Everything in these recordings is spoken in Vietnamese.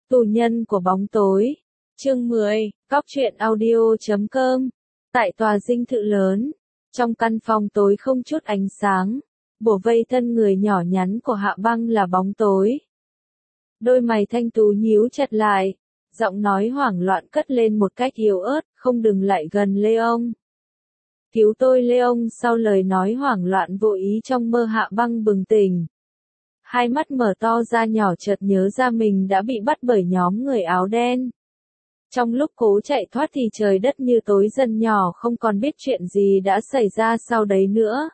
Tù nhân của bóng tối. Chương 10, Góc truyện audio.com. Tại tòa dinh thự lớn, trong căn phòng tối không chút ánh sáng, bủa vây thân người nhỏ nhắn của Hạ Băng là bóng tối. Đôi mày thanh tú nhíu chặt lại, giọng nói hoảng loạn cất lên một cách yếu ớt, không đừng lại gần Leon. Cứu tôi Leon. Sau lời nói hoảng loạn vô ý trong mơ, Hạ Băng bừng tỉnh. Hai mắt mở to ra, nhỏ chợt nhớ ra mình đã bị bắt bởi nhóm người áo đen. Trong lúc cố chạy thoát thì trời đất như tối dần, nhỏ không còn biết chuyện gì đã xảy ra sau đấy nữa.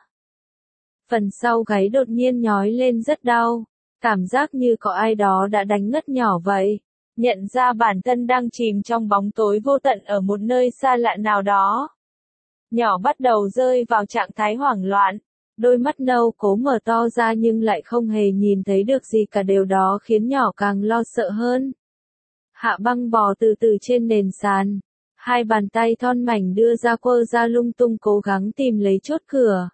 Phần sau gáy đột nhiên nhói lên rất đau, cảm giác như có ai đó đã đánh ngất nhỏ vậy. Nhận ra bản thân đang chìm trong bóng tối vô tận ở một nơi xa lạ nào đó. Nhỏ bắt đầu rơi vào trạng thái hoảng loạn. Đôi mắt nâu cố mở to ra nhưng lại không hề nhìn thấy được gì cả, điều đó khiến nhỏ càng lo sợ hơn. Hạ Băng bò từ từ trên nền sàn, hai bàn tay thon mảnh đưa ra quơ ra lung tung cố gắng tìm lấy chốt cửa.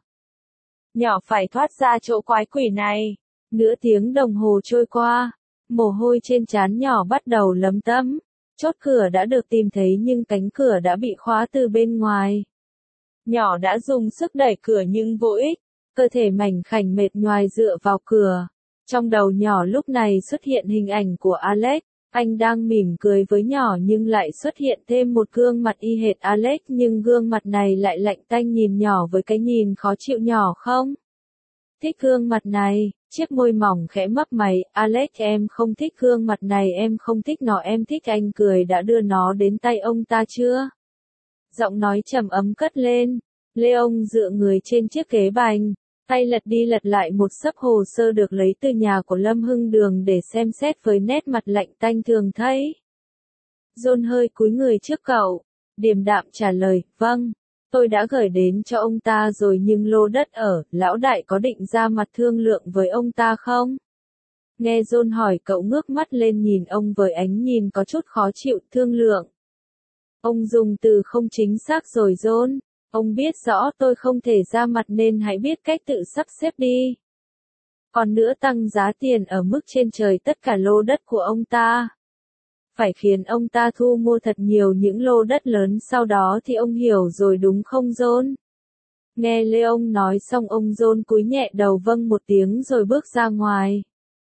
Nhỏ phải thoát ra chỗ quái quỷ này. Nửa tiếng đồng hồ trôi qua, mồ hôi trên trán nhỏ bắt đầu lấm tấm. Chốt cửa đã được tìm thấy nhưng cánh cửa đã bị khóa từ bên ngoài. Nhỏ đã dùng sức đẩy cửa nhưng vô ích, cơ thể mảnh khảnh mệt nhoài dựa vào cửa. Trong đầu nhỏ lúc này xuất hiện hình ảnh của Alex, anh đang mỉm cười với nhỏ nhưng lại xuất hiện thêm một gương mặt y hệt Alex, nhưng gương mặt này lại lạnh tanh nhìn nhỏ với cái nhìn khó chịu. Nhỏ không thích gương mặt này, chiếc môi mỏng khẽ mấp máy. Alex, em không thích gương mặt này, em không thích nó, em thích anh. Cười đã đưa nó đến tay ông ta chưa? Giọng nói trầm ấm cất lên. Leon dựa người trên chiếc ghế bành, tay lật đi lật lại một xấp hồ sơ được lấy từ nhà của Lâm Hưng Đường để xem xét với nét mặt lạnh tanh thường thấy. John hơi cúi người trước cậu, điềm đạm trả lời, vâng, tôi đã gửi đến cho ông ta rồi, nhưng lô đất ở, lão đại có định ra mặt thương lượng với ông ta không? Nghe John hỏi, cậu ngước mắt lên nhìn ông với ánh nhìn có chút khó chịu. Thương lượng. Ông dùng từ không chính xác rồi John. Ông biết rõ tôi không thể ra mặt nên hãy biết cách tự sắp xếp đi. Còn nữa, tăng giá tiền ở mức trên trời tất cả lô đất của ông ta. Phải khiến ông ta thu mua thật nhiều những lô đất lớn, sau đó thì ông hiểu rồi đúng không John? Nghe Leon nói xong, ông John cúi nhẹ đầu vâng một tiếng rồi bước ra ngoài.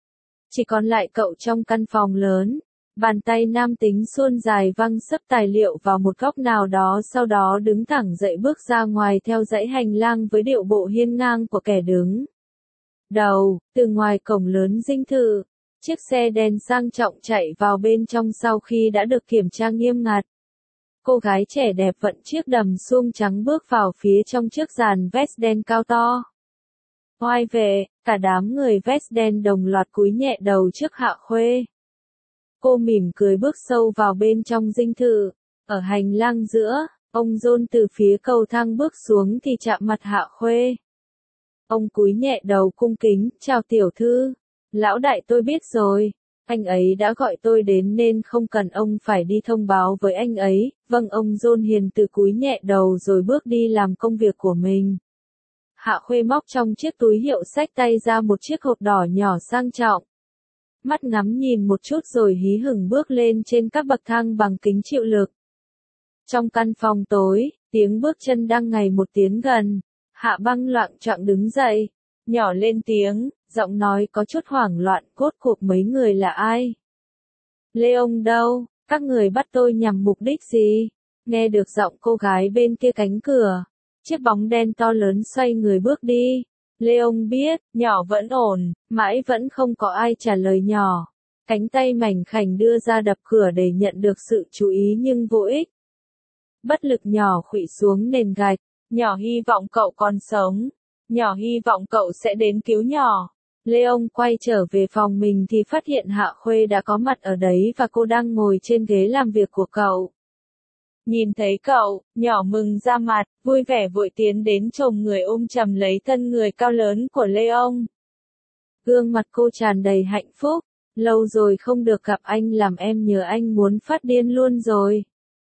Chỉ còn lại cậu trong căn phòng lớn. Bàn tay nam tính suôn dài văng xấp tài liệu vào một góc nào đó, sau đó đứng thẳng dậy bước ra ngoài theo dãy hành lang với điệu bộ hiên ngang của kẻ đứng đầu. Từ ngoài cổng lớn dinh thự, chiếc xe đen sang trọng chạy vào bên trong sau khi đã được kiểm tra nghiêm ngặt. Cô gái trẻ đẹp vận chiếc đầm suông trắng bước vào phía trong chiếc dàn vest đen cao to. Oai vệ, cả đám người vest đen đồng loạt cúi nhẹ đầu trước Hạ Khuê. Cô mỉm cười bước sâu vào bên trong dinh thự. Ở hành lang giữa, ông John từ phía cầu thang bước xuống thì chạm mặt Hạ Khuê. Ông cúi nhẹ đầu cung kính, chào tiểu thư. Lão đại, tôi biết rồi. Anh ấy đã gọi tôi đến nên không cần ông phải đi thông báo với anh ấy. Vâng, ông John hiền từ cúi nhẹ đầu rồi bước đi làm công việc của mình. Hạ Khuê móc trong chiếc túi hiệu xách tay ra một chiếc hộp đỏ nhỏ sang trọng. Mắt ngắm nhìn một chút rồi hí hửng bước lên trên các bậc thang bằng kính chịu lực. Trong căn phòng tối, tiếng bước chân đang ngày một tiến gần. Hạ Băng loạng choạng đứng dậy, nhỏ lên tiếng, giọng nói có chút hoảng loạn, rốt cuộc mấy người là ai? Leon đâu? Các người bắt tôi nhằm mục đích gì? Nghe được giọng cô gái bên kia cánh cửa, chiếc bóng đen to lớn xoay người bước đi. Leon biết, nhỏ vẫn ổn, mãi vẫn không có ai trả lời nhỏ. Cánh tay mảnh khảnh đưa ra đập cửa để nhận được sự chú ý nhưng vô ích. Bất lực nhỏ khuỵu xuống nền gạch. Nhỏ hy vọng cậu còn sống. Nhỏ hy vọng cậu sẽ đến cứu nhỏ. Leon quay trở về phòng mình thì phát hiện Hạ Khuê đã có mặt ở đấy và cô đang ngồi trên ghế làm việc của cậu. Nhìn thấy cậu, nhỏ mừng ra mặt, vui vẻ vội tiến đến chồm người ôm chầm lấy thân người cao lớn của Leon. Gương mặt cô tràn đầy hạnh phúc. Lâu rồi không được gặp anh, làm em nhớ anh muốn phát điên luôn rồi.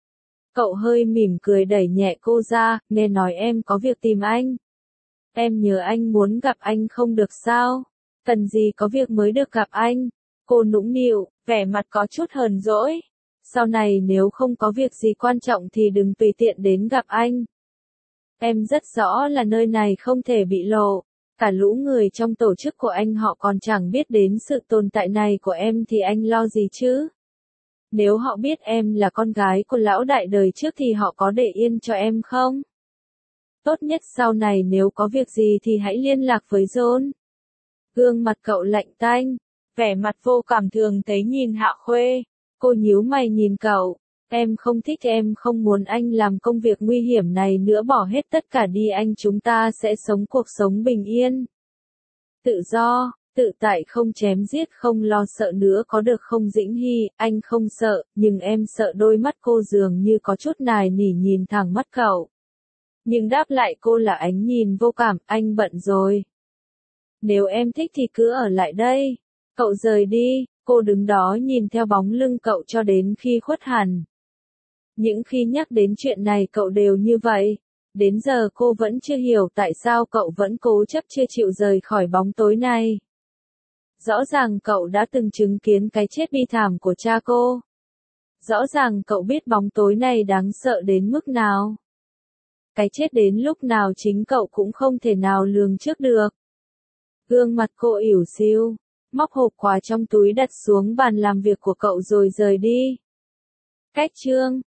Cậu hơi mỉm cười đẩy nhẹ cô ra, nghe nói em có việc tìm anh. Em nhớ anh muốn gặp anh không được sao? Cần gì có việc mới được gặp anh? Cô nũng nịu, vẻ mặt có chút hờn dỗi. Sau này nếu không có việc gì quan trọng thì đừng tùy tiện đến gặp anh. Em rất rõ là nơi này không thể bị lộ. Cả lũ người trong tổ chức của anh họ còn chẳng biết đến sự tồn tại này của em thì anh lo gì chứ? Nếu họ biết em là con gái của lão đại đời trước thì họ có để yên cho em không? Tốt nhất sau này nếu có việc gì thì hãy liên lạc với John. Gương mặt cậu lạnh tanh, vẻ mặt vô cảm thường thấy nhìn Hạ Khuê. Cô nhíu mày nhìn cậu. Em không thích, em không muốn anh làm công việc nguy hiểm này nữa, bỏ hết tất cả đi, anh chúng ta sẽ sống cuộc sống bình yên. Tự do, tự tại, không chém giết, không lo sợ nữa có được không Dĩnh Hy? Anh không sợ, nhưng em sợ. Đôi mắt cô dường như có chút nài nỉ nhìn thẳng mắt cậu. Nhưng đáp lại cô là ánh nhìn vô cảm, anh bận rồi. Nếu em thích thì cứ ở lại đây. Cậu rời đi, cô đứng đó nhìn theo bóng lưng cậu cho đến khi khuất hẳn. Những khi nhắc đến chuyện này cậu đều như vậy. Đến giờ cô vẫn chưa hiểu tại sao cậu vẫn cố chấp chưa chịu rời khỏi bóng tối này. Rõ ràng cậu đã từng chứng kiến cái chết bi thảm của cha cô. Rõ ràng cậu biết bóng tối này đáng sợ đến mức nào. Cái chết đến lúc nào chính cậu cũng không thể nào lường trước được. Gương mặt cô ỉu xìu, móc hộp quà trong túi đặt xuống bàn làm việc của cậu rồi rời đi. Cách chương